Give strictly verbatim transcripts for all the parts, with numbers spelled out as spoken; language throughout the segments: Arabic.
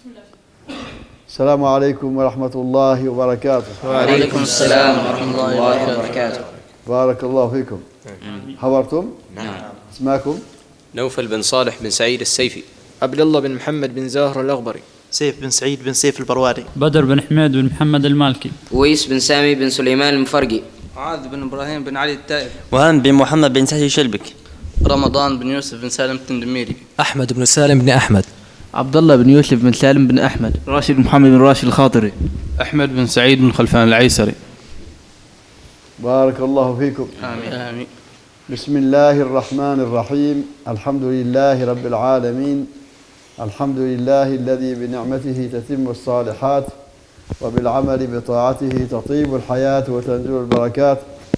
السلام عليكم ورحمة الله وبركاته. وعليكم السلام ورحمة الله وبركاته. بارك الله فيكم. حضرتم؟ نعم. اسماكم؟ نوفل بن صالح بن سعيد السيفي. عبد الله بن محمد بن زاهر الأغبري. سيف بن سعيد بن سيف البرواري. بدر بن حميد بن محمد المالكي. ويس بن سامي بن سليمان المفرقي. معاذ بن إبراهيم بن علي التائب. وهان بن محمد بن سهل شلبك. رمضان بن يوسف بن سالم التندميري. أحمد بن سالم بن أحمد. عبد الله بن يوسف بن سالم بن أحمد. راشد محمد بن راشد الخاطري. أحمد بن سعيد بن خلفان العيسري. بارك الله فيكم. آمين. آمين. بسم الله الرحمن الرحيم. الحمد لله رب العالمين. الحمد لله الذي بنعمته تتم الصالحات وبالعمل بطاعته تطيب الحياة وتنزل البركات،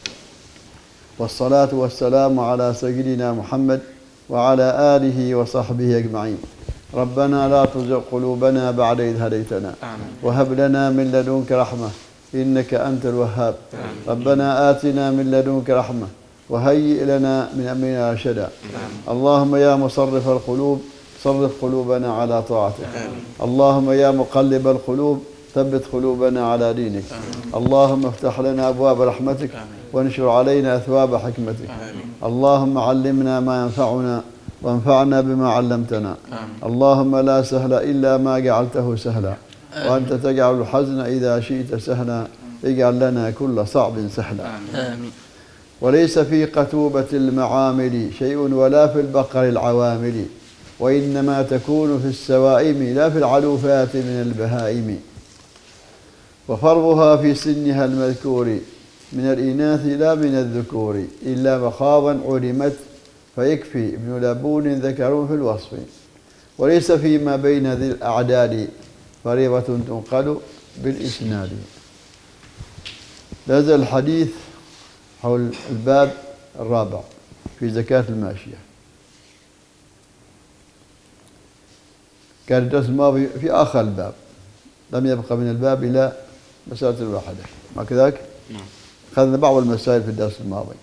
والصلاة والسلام على سيدنا محمد وعلى آله وصحبه أجمعين. ربنا لا تزغ قلوبنا بعد إذ هديتنا وهب لنا من لدنك رحمة إنك أنت الوهاب. ربنا آتنا من لدنك رحمة وهيئ لنا من أمرنا رشدا. اللهم يا مصرف القلوب صرف قلوبنا على طاعتك. اللهم يا مقلب القلوب ثبت قلوبنا على دينك. اللهم افتح لنا أبواب رحمتك وانشر علينا أثواب حكمتك. اللهم علمنا ما ينفعنا وانفعنا بما علمتنا. اللهم لا سهل إلا ما جعلته سهلا، وأنت تجعل الحزن إذا شئت سهلا. اجعل لنا كل صعب سهلا. آمين. وليس في قتوبة المعامل شيء ولا في البقر العوامل، وإنما تكون في السوائم لا في العلوفات من البهائم. وفرضها في سنها المذكور من الإناث لا من الذكور، إلا مخاضا علمت فيكفي ابن لبون ذكر في الوصف. وليس فيما بين ذي الأعداد فريضة تنقل بالإسناد. هذا الحديث حول الباب الرابع في زكاة الماشية. كان الدرس الماضي في آخر الباب، لم يبقى من الباب إلى مسألة واحدة، ما كذلك؟ نعم. أخذنا بعض المسائل في الدرس الماضي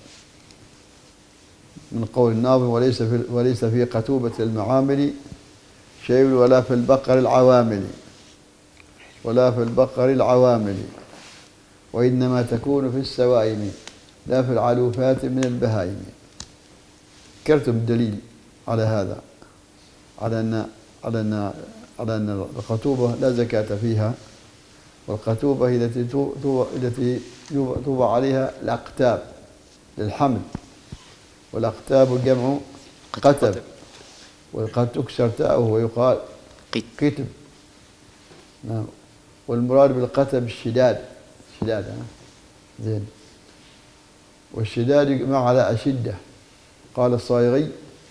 من قول الناظم: وليس في وليس في قتوبة المعامل شيء ولا في البقر العوامل ولا في البقر العوامل، وإنما تكون في السوائم لا في العلوفات من البهائم. ذكرتم الدليل على هذا، على أن على أن على أن القتوبة لا زكاة فيها، والقتوبة هي التي التي توضع عليها الأقتاب للحمل، والأقتاب جمع قتب، وقد تكسر تاؤه ويقال كتب. نعم. والمراد بالقتب الشداد، شداد ها زين. والشداد يجمع على أشدة. قال الصايغي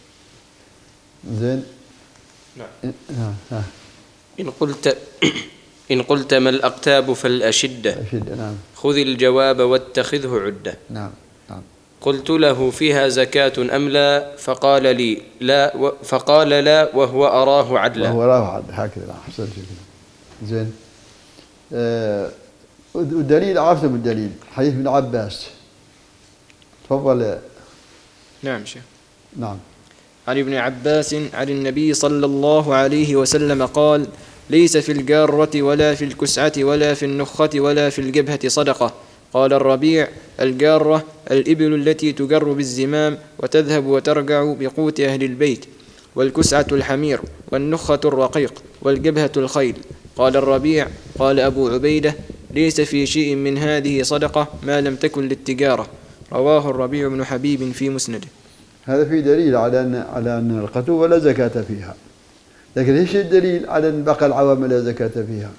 زين. نعم. ها. إن قلت إن قلت ما الأقتاب فالأشدة. أشدة. نعم. خذ الجواب واتخذه عدة. نعم. نعم. قلت له فيها زكاة أم لا؟ فقال لي لا و... فقال لا وهو أراه عدلا. وهو أراه عدلا هكذا. أحسن شيء. زين. آه الدليل عرفتم الدليل حديث ابن عباس. تفضل. نعم شيخ. نعم. عن ابن عباس عن النبي صلى الله عليه وسلم قال: ليس في الجارة ولا في الكسعة ولا في النخة ولا في الجبهة صدقة. قال الربيع: الجارة الإبل التي تجر بالزمام وتذهب وترجع بقوت أهل البيت، والكسعة الحمير، والنخة الرقيق، والجبهة الخيل. قال الربيع: قال أبو عبيدة: ليس في شيء من هذه صدقة ما لم تكن للتجارة. رواه الربيع بن حبيب في مسنده. هذا في دليل على أن على أن القتوبة لا زكاة فيها، لكن ايش الدليل على أن بقى العوامل لا زكاة فيها؟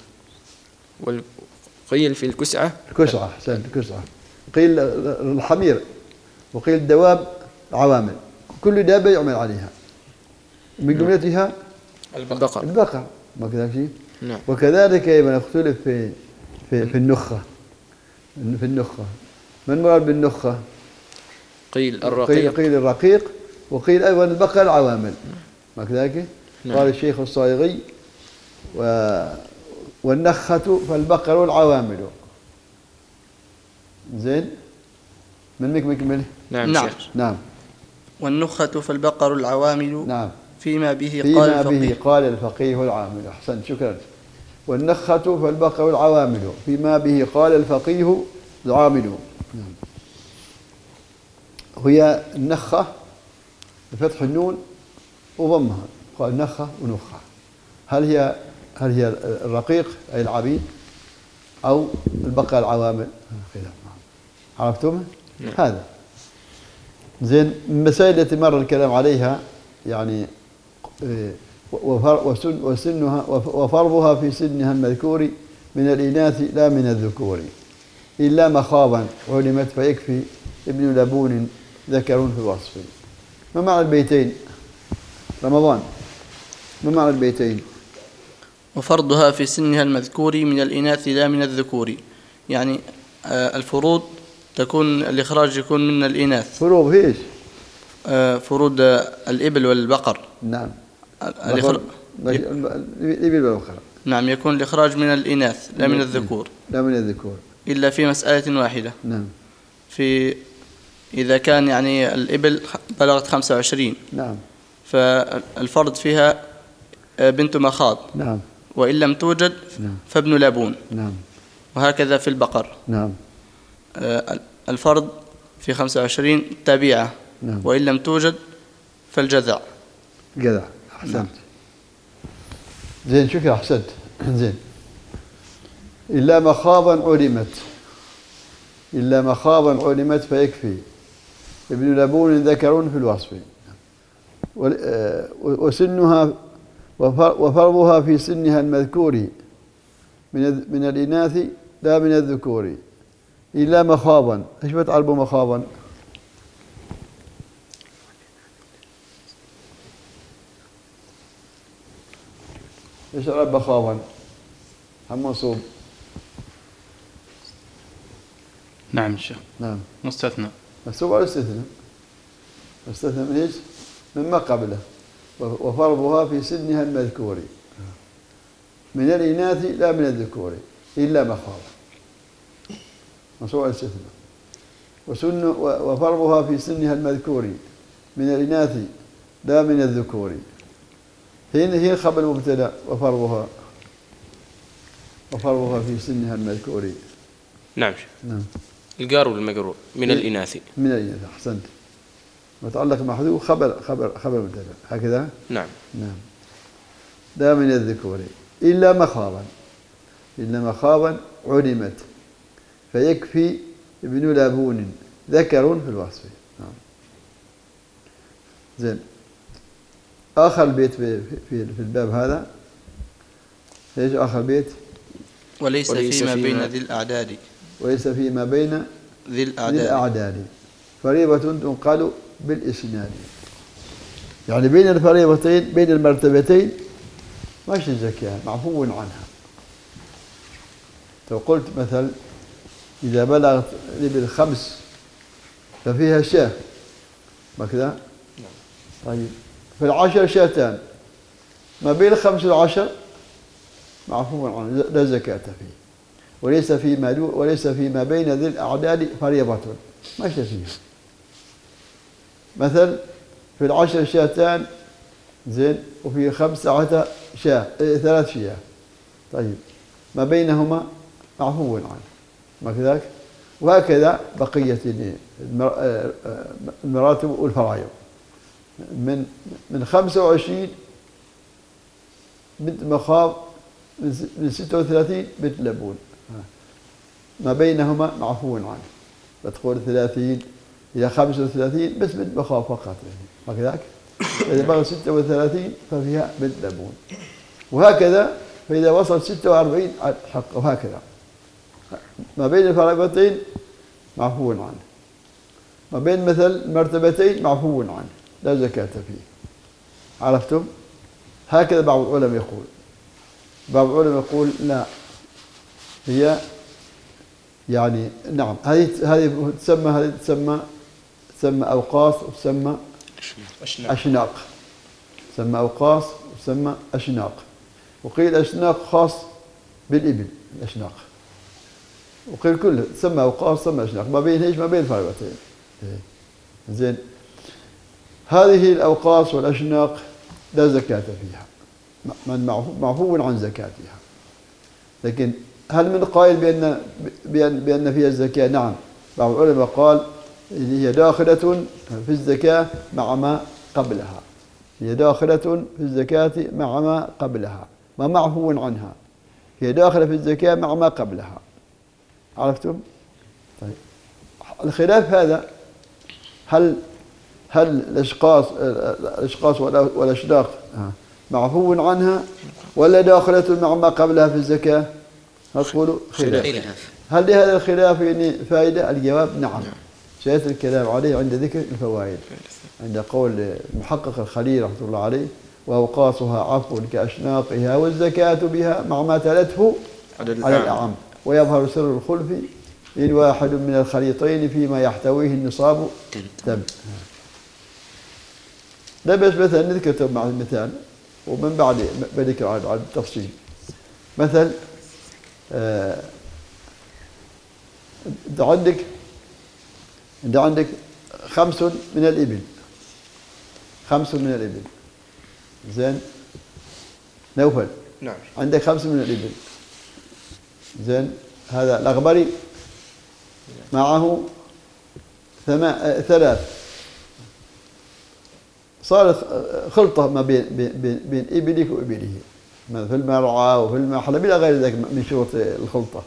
قيل في الكسعة. الكسعة أحسنت. الكسعة قيل الحمير، وقيل الدواب عوامل، كل دابة يعمل عليها، من جملتها البقر. البقر ما كذا شيء. نعم. وكذلك أيضا اختلف في في في النخة. في النخة ما المراد بالنخة؟ قيل الرقيق. قيل الرقيق، وقيل أيضا البقر العوامل ما كذلك. نعم. قال الشيخ الصايغي: و والنخة فالبقر العوامل. زين. من مك مكمل؟ نعم. نعم. نعم. والنخة فالبقر العوامل. نعم. فيما به قال فيما الفقيه به قال الفقيه العامل. أحسن، شكرا. والنخة فالبقر العوامل فيما به قال الفقيه العامل. هي النخة بفتح النون وضمها، قال نخة ونخة. هل هي هل هي الرقيق أي العبيد أو البقر العوامل؟ عرفتم؟ هذا زين. المسائل التي مر الكلام عليها يعني وسنها وفرضها في سنها المذكور من الإناث لا من الذكور إلا مخاضا علمت فيكفي ابن لبون ذكر في الوصف. ما معنى البيتين؟ رمضان، ما معنى البيتين؟ وفرضها في سنها المذكور من الإناث لا من الذكور، يعني الفروض تكون الإخراج يكون من الإناث. فروض ايش؟ فروض الإبل والبقر. نعم. الإخراج الإبل والبقر. نعم، يكون الإخراج من الإناث لا من الذكور. لا من الذكور. إلا في مسألة واحدة. نعم. في إذا كان يعني الإبل بلغت خمسة وعشرين. نعم. فالفرض فيها بنت مخاض. نعم. وإن لم توجد نعم. فابن لبون. نعم. وهكذا في البقر. نعم. الفرض في خمسة وعشرين تابعة. نعم. وإن لم توجد فالجذع. جذع. أحسنت. زين، شكرا، أحسنت. زين. إلا مخاضا علمت إلا مخاضا علمت فيكفي ابن لبون ذكر في الوصف. وسنها وفرضها في سنها المذكور من من الإناث لا من الذكور إلا مخاضا. إيش بتعربوا مخاضا؟ إيش عرب مخاضا؟ هم منصوب. نعم الشيخ. نعم. مستثنى. منصوب على استثناء. مستثنى من إيش؟ مما قبله. وفرضها في سنها المذكور من الإناث لا من الذكور إلا مخاضا. منصوب على الاستثناء. وسن وفرضها في سنها المذكور من الإناث لا من الذكور. هنا هي خبر المبتدا. وفرضها وفرضها في سنها المذكور. نعم. نعم. الجار والمجرور من الإناث. من الإناث. أحسنت. متعلق محذوف خبر خبر خبر مبتدا هكذا. نعم. نعم. لا من الذكور إلا مخاضا إلا مخاضا علمت فيكفي ابن لبون ذكر في الوصف. نعم. زين. آخر بيت في في في الباب هذا ايش آخر بيت؟ وليس, وليس فيما بين ذي الأعداد. وليس فيما بين ذي الأعداد, ذي الأعداد. فريضة تنقل بالإسناد. يعني بين الفريضتين بين المرتبتين ماشي زكاة معفو عنها. لو قلت مثل إذا بلغت الإبل خمس ففيها شاة كذا. طيب في العشر شاتان ما بين الخمس والعشر معفو عنه لا زكاة فيه. وليس فيما وليس فيما بين ذي الأعداد فريضة ماشي فيها. مثل في العشر شاتان زين وفي خمسة شاة ثلاث شياه. طيب ما بينهما معفو عنه ما كذلك. وهكذا بقية المراتب والفرائض من من خمسة وعشرين بنت مخاض من ستة وثلاثين بنت لبون ما بينهما معفو عنه. بتقول ثلاثين إلى خمسة وثلاثين بس بنت مخاض فقط ما كذلك. إذا بلغ ستة وثلاثين ففيها بنت لبون. وهكذا فإذا وصل ستة وأربعين حق. وهكذا ما بين الفريضتين معفو عنه. ما بين مثل المرتبتين معفو عنه لا زكاة فيه. عرفتم؟ هكذا بعض العلماء يقول. بعض العلماء يقول لا هي يعني نعم هذه هذه تسمى هذه تسمى تسمى أوقاص وتسمى أشناق. تسمى أوقاص وتسمى أشناق. وقيل أشناق خاص بالإبل الأشناق. وقيل كله تسمى أوقاص تسمى أشناق ما بين ايش ما بين فريضتين. زين. هذه الأوقاص والأشناق لا زكاة فيها، من معفو عن زكاتها. لكن هل من قائل بأن بأن بأن فيها الزكاة؟ نعم، بعض العلماء قال هي داخلة في الزكاة مع ما قبلها، هي داخلة في الزكاة مع ما قبلها، ما معفو عنها، هي داخلة في الزكاة مع ما قبلها. عرفتم؟ طيب الخلاف هذا، هل هل الاشخاص الاشخاص والاشلاق معفو عنها ولا داخلة مع ما قبلها في الزكاة؟ نقول خلاف. هل لهذا الخلاف يعني فائدة؟ الجواب نعم، سيأتي الكلام عليه عند ذكر الفوائد، عند قول المحقق الخليل رحمه الله عليه: وأوقاصها عفو كأشناقها والزكاة بها مع ما تلته على الأعم، ويظهر سر الخلف إن واحد من الخليطين فيما يحتويه النصاب تم. لا بس مثلا نذكر مع المثال ومن بعد بذكر على التفصيل. مثل آه انت عندك انت عندك خمس من الإبل، خمس من الإبل، زين نوفل، نعم، عندك خمس من الإبل، زين هذا الأغبري معه ثمان ثلاث، صارت خلطة ما بين بين بين إبلك وإبله، في المرعى وفي المحلب إلى غير ذلك من شروط الخلطة.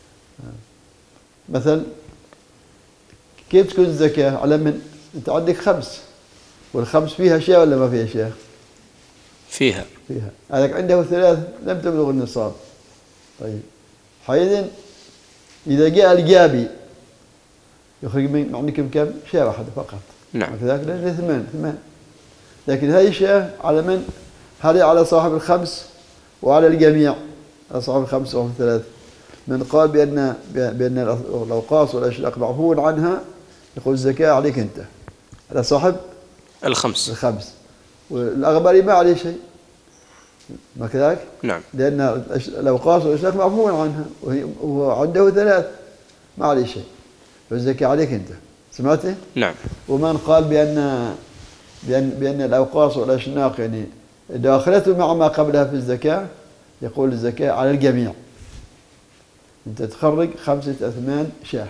مثلا كيف تكون الزكاة على من؟ أنت عندك خمس، والخمس فيها شيء ولا ما فيها شيء؟ فيها فيها. هذاك عنده ثلاث لم تبلغ النصاب. طيب حينئذ إذا جاء الجابي يخرج من عندكم كم؟ شاة واحدة فقط. نعم. وكذلك لا ثمان ثمان. لكن هذه الشاة على من؟ هذه على صاحب الخمس وعلى الجميع، على صاحب الخمس وصاحب الثلاث. من قال بأن بأن الأوقاص والأشلاق معفو عنها يقول الزكاة عليك أنت، على صاحب الخمس الخمس، والأغبري ما عليه شيء، ما كذلك؟ نعم. لأن الأوقاص والأشلاق معفو عنها وهو عنده ثلاث ما عليه شيء، فالزكاة عليك أنت. سمعته؟ نعم. ومن قال بأن بأن بأن الأوقاص والأشناق يعني داخلة مع ما قبلها في الزكاة، يقول الزكاة على الجميع. أنت تخرج خمسة أثمان شاه،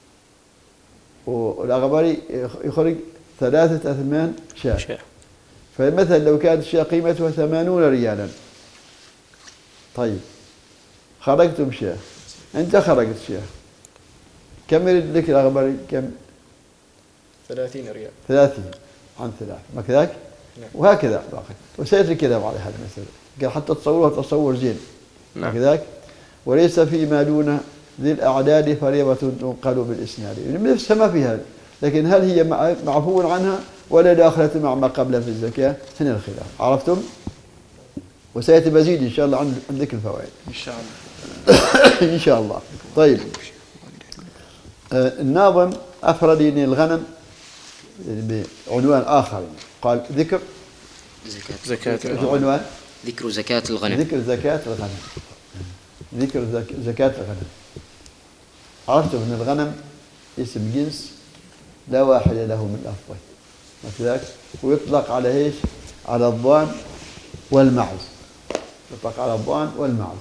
والأغبري يخرج ثلاثة أثمان شاه. شاه. فمثلا لو كانت الشاه قيمتها ثمانون ريالا، طيب خرجتم شاه، أنت خرجت شاه، كم يريد لك الأغبري؟ كم؟ ثلاثين ريال. ثلاثين عن ثلاث، ما كذاك؟ نعم. وهكذا باقي، وسيأتي الكلام على هذا المسألة حتى تصوروها تصور زين. نعم. كذاك. وليس فيما دون ذي الأعداد فريضة تنقل بالإسناد، يعني نفسها ما فيها، لكن هل هي معفو عنها ولا داخلة مع ما قبلها في الزكاة؟ هنا الخلاف. عرفتم؟ وسيأتي مزيد إن شاء الله عن ذكر الفوائد إن شاء الله. إن شاء الله. طيب آه الناظم أفرد الغنم بعنوان آخر، قال ذكر زكاة زكاة عنوان ذكر زكاة الغنم. ذكر زكاة الغنم. ذكر زكاة الغنم. عرفتم أن الغنم اسم جنس لا واحد له من الأفضل، مثلك، ويطلق على ايش؟ على الضان والمعز، يطلق على الضان والمعز،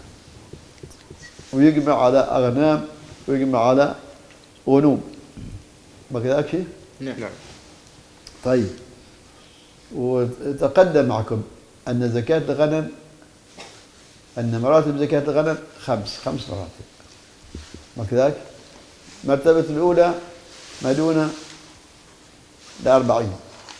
ويجمع على أغنام ويجمع على غنوم، ما كذاك شيء؟ نعم. طيب وتقدم معكم أن زكاة الغنم، أن مراتب زكاة الغنم خمس خمس مراتب، ما كذاك؟ مرتبة الأولى ما دون الأربعين،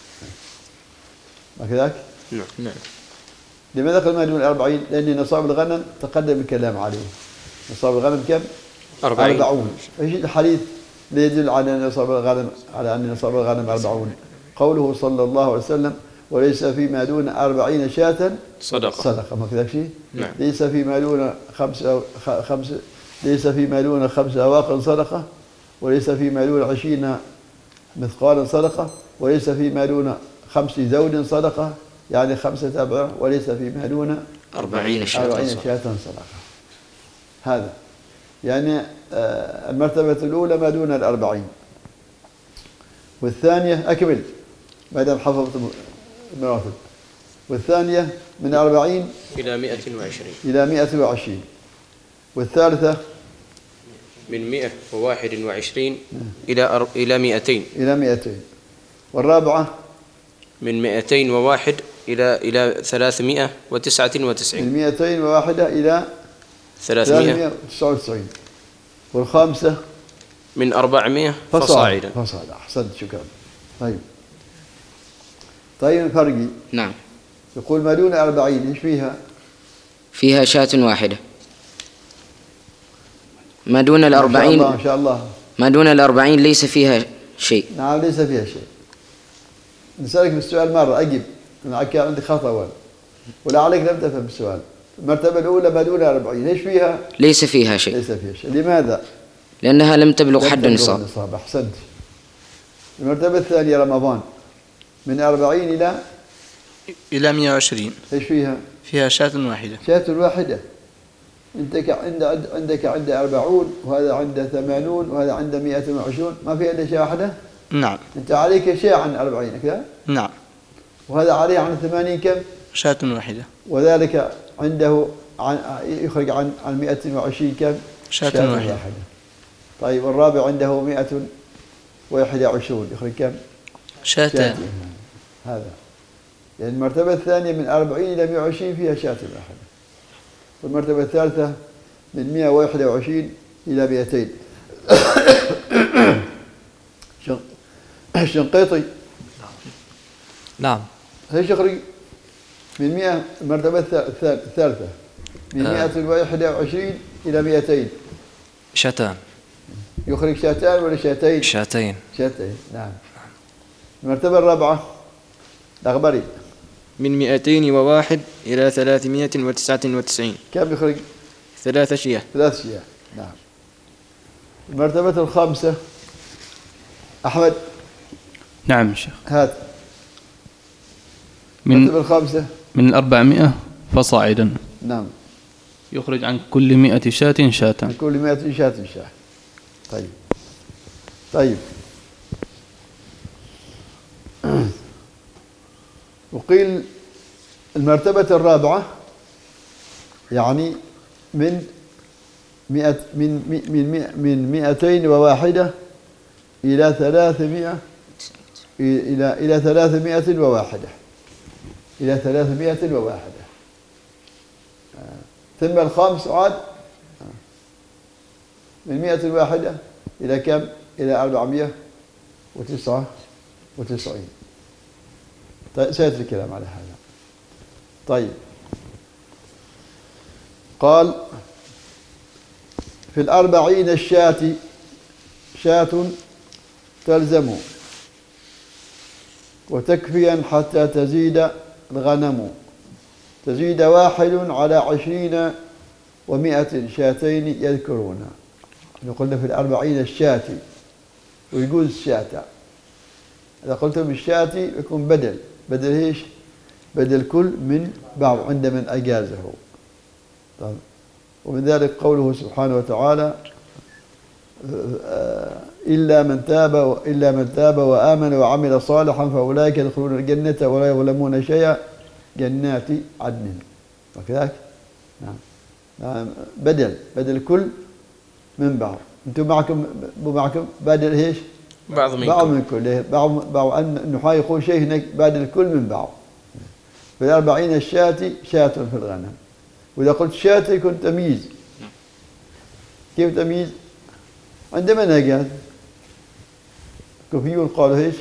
ما كذاك؟ نعم. نعم. لماذا قال ما دون الأربعين؟ لأن نصاب الغنم تقدم الكلام عليه. نصاب الغنم كم؟ أربعين. أربعون. ايش الحديث اللي يدل على نصاب الغنم على أن نصاب الغنم أربعون؟ قوله صلى الله عليه وسلم: وليس فيما دون أربعين شاة صدقة. صدقة، ما كذاك شيء؟ نعم. ليس فيما دون خمس أو خمس ليس فيما دون خمس أواق صدقة، وليس فيما دون عشرين مثقالا صدقة، وليس فيما دون خمس زوج صدقة، يعني خمسة أبعة، وليس فيما دون أربعين شاة صدقة. هذا يعني المرتبة الأولى ما دون الأربعين، والثانية أكمل ما دام حفظت المراتب. والثانية من أربعين إلى مئة وعشرين إلى مئة وعشرين، والثالثة من مئة وواحد وعشرين إلى أر... إلى مئتين إلى مئتين، والرابعة من مئتين وواحد إلى إلى ثلاثمائة وتسعة وتسعين، من مئتين وواحدة إلى ثلاثمائة وتسعة وتسعين، والخامسة من أربعمائة فصاعدا. فصاعدا. أحسنت، شكرا. طيب طيب فرقي. نعم. يقول ما دون أربعين إيش فيها؟ فيها شاة واحدة. ما دون الأربعين ما شاء الله ما شاء الله. ما دون الأربعين ليس فيها شيء. نعم ليس فيها شيء. نسألك بالسؤال مرة أجب، أنا كان عندي خطأ ولا ولعلك لم تفهم السؤال. المرتبة الأولى ما دون أربعين إيش فيها؟ ليس فيها شيء. ليس فيها شيء. لماذا؟ لأنها لم تبلغ حد النصاب. أحسنت. المرتبة الثانية رمضان من أربعين إلى إلى مئة وعشرين إيش فيها؟ فيها شاة واحدة. شاة واحدة. أنت عند عندك عند أربعون وهذا عنده ثمانون وهذا عنده مئة وعشرون، ما في إلا شاة واحدة؟ نعم. أنت عليك شيء عن أربعين كذا؟ نعم. وهذا عليه عن ثمانين كم؟ شاة واحدة. وذلك عنده عن يخرج عن عن مئة وعشرين كم؟ شاة, شاة واحدة. واحدة. طيب والرابع عنده مئة وواحد وعشرون يخرج كم؟ شاتان. هذا يعني المرتبة الثانية من أربعين إلى مئة وعشرين فيها شاة واحدة، والمرتبة الثالثة من مئة وواحد وعشرين إلى مئتين. الشنقيطي نعم ايش يخرج من مئة؟ المرتبة الثالثة من مئة وواحد وعشرين إلى مئتين شاتان. يخرج شاتان ولا شاتين؟ شاتين. شاتين نعم. المرتبة الرابعة الأخبري من مئتين وواحد إلى ثلاثمائة وتسعة وتسعين. كم يخرج؟ ثلاث شياه. ثلاث شياه نعم. المرتبة الخامسة أحمد. نعم شيخ. هات. من المرتبة الخامسة من أربعمائة فصاعدا. نعم. يخرج عن كل مئة شاة شاة. عن كل مئة شاة شاة. طيب طيب وقيل المرتبة الرابعة يعني من مئة من من من مئتين وواحدة إلى ثلاثمائة إلى إلى ثلاثمائة وواحدة إلى ثلاثمائة وواحدة. ثم الخامس عاد من مئة واحدة إلى كم؟ إلى أربعمائة وتسعة وتسعين. طيب سيأتي الكلام على هذا. طيب قال في الأربعين الشاة شاة تلزم وتكفيا حتى تزيد الغنم، تزيد واحد على عشرين ومائة شاتين يذكرون. قلنا في الأربعين الشاة ويجوز الشاة. إذا قلتم بالشاة يكون بدل بدل إيش؟ بدل كل من بعض عند من أجازه. طيب. ومن ذلك قوله سبحانه وتعالى إلا من تاب إلا من تاب وآمن وعمل صالحا فأولئك يدخلون الجنة ولا يظلمون شيئا جنات عدن. وكذلك نعم بدل بدل كل من بعض. أنتم معكم معكم بدل إيش؟ بعض منكم. بعض من كل بعض بعض أن النحاة يقول شيء هناك بدل كل من بعض. في الأربعين الشاة شاة في الغنم. وإذا قلت شاة يكون تمييز. كيف تمييز؟ عندما نجاز الكوفيون قالوا ايش؟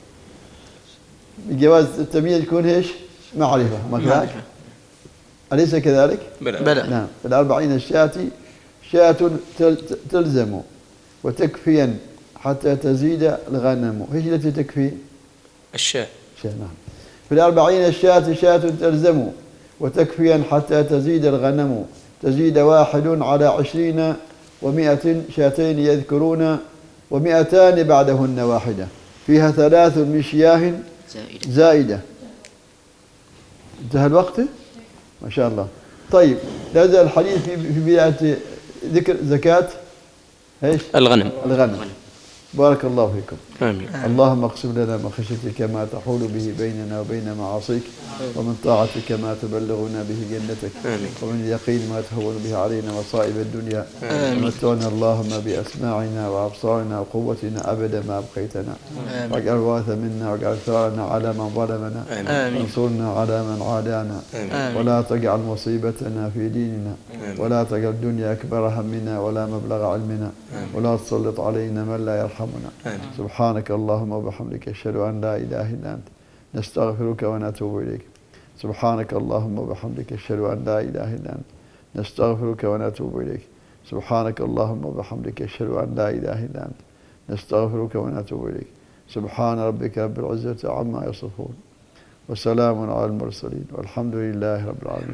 بجواز التمييز يكون ايش؟ معرفة. ما أليس كذلك؟ بلى. نعم. في الأربعين الشاة شاة تلزم وتكفيا حتى تزيد الغنم. ايش التي تكفي؟ الشاة. شاة نعم. في الأربعين الشاة شاة تلزم وتكفيا حتى تزيد الغنم، تزيد واحد على عشرين ومائة شاتين يذكرون ومئتان بعدهن واحدة، فيها ثلاث من شياه زائدة. زائدة. انتهى الوقت؟ ما شاء الله. طيب هذا الحديث في بداية ذكر زكاة ايش؟ الغنم. الغنم. بارك الله فيكم. آمين. اللهم اقسم لنا من خشيتك ما تحول به بيننا وبين معاصيك، ومن طاعتك ما تبلغنا به جنتك، آمين. ومن اليقين ما تهون به علينا مصائب الدنيا، ومتعنا اللهم بأسماعنا وأبصارنا وقوتنا أبدا ما أبقيتنا، واجعل الوارث منا، واجعل ثارنا على من ظلمنا، وانصرنا على من عادانا، ولا تجعل مصيبتنا في ديننا، ولا تجعل الدنيا أكبر همنا ولا مبلغ علمنا، ولا تسلط علينا من لا يرحمنا. سبحانك اللهم وبحمدك أشهد أن لا إله إلا أنت نستغفرك ونتوب إليك. سبحانك اللهم وبحمدك أشهد أن لا إله إلا أنت نستغفرك ونتوب إليك. سبحانك اللهم وبحمدك أشهد أن لا إله إلا أنت نستغفرك ونتوب إليك. سبحان ربك رب العزة عما يصفون، وسلام على المرسلين، والحمد لله رب العالمين.